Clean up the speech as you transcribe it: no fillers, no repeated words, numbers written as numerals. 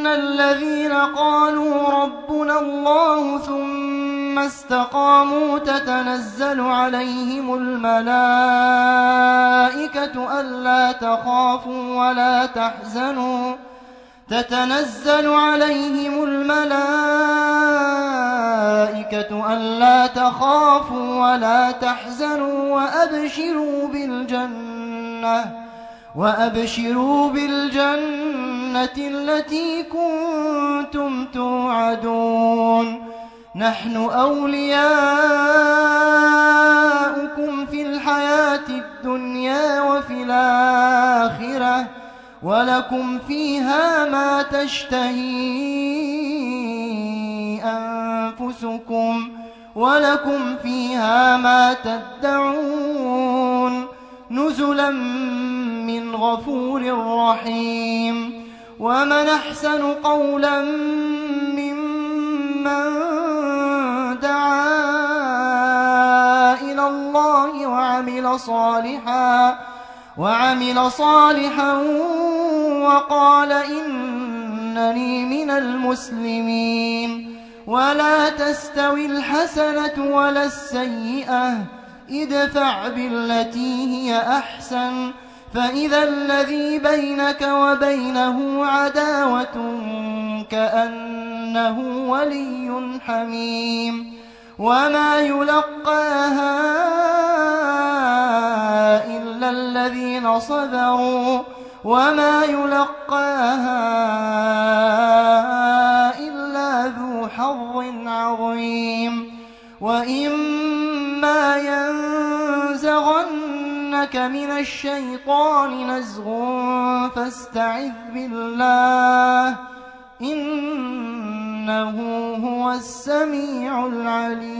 إن الذين قالوا ربنا الله ثم استقاموا تتنزل عليهم الملائكة ألا تخافوا ولا تحزنوا تتنزل عليهم الملائكة ألا تخافوا ولا تحزنوا وأبشروا بالجنة التي كنتم توعدون نحن أولياؤكم في الحياة الدنيا وفي الآخرة ولكم فيها ما تشتهي أنفسكم ولكم فيها ما تدعون نزلا من غفور رحيم ومن أحسن قولا ممن دعا إلى الله وعمل صالحا وقال إنني من المسلمين ولا تستوي الحسنة ولا السيئة ادفع بالتي هي أحسن فإذا الذي بينك وبينه عداوة كأنه ولي حميم وما يلقاها إلا الذين صبروا وما يلقاها إلا ذو حظ عظيم وإما ينزغنك من الشيطان نزغ فاستعذ بالله إنه هو السميع العليم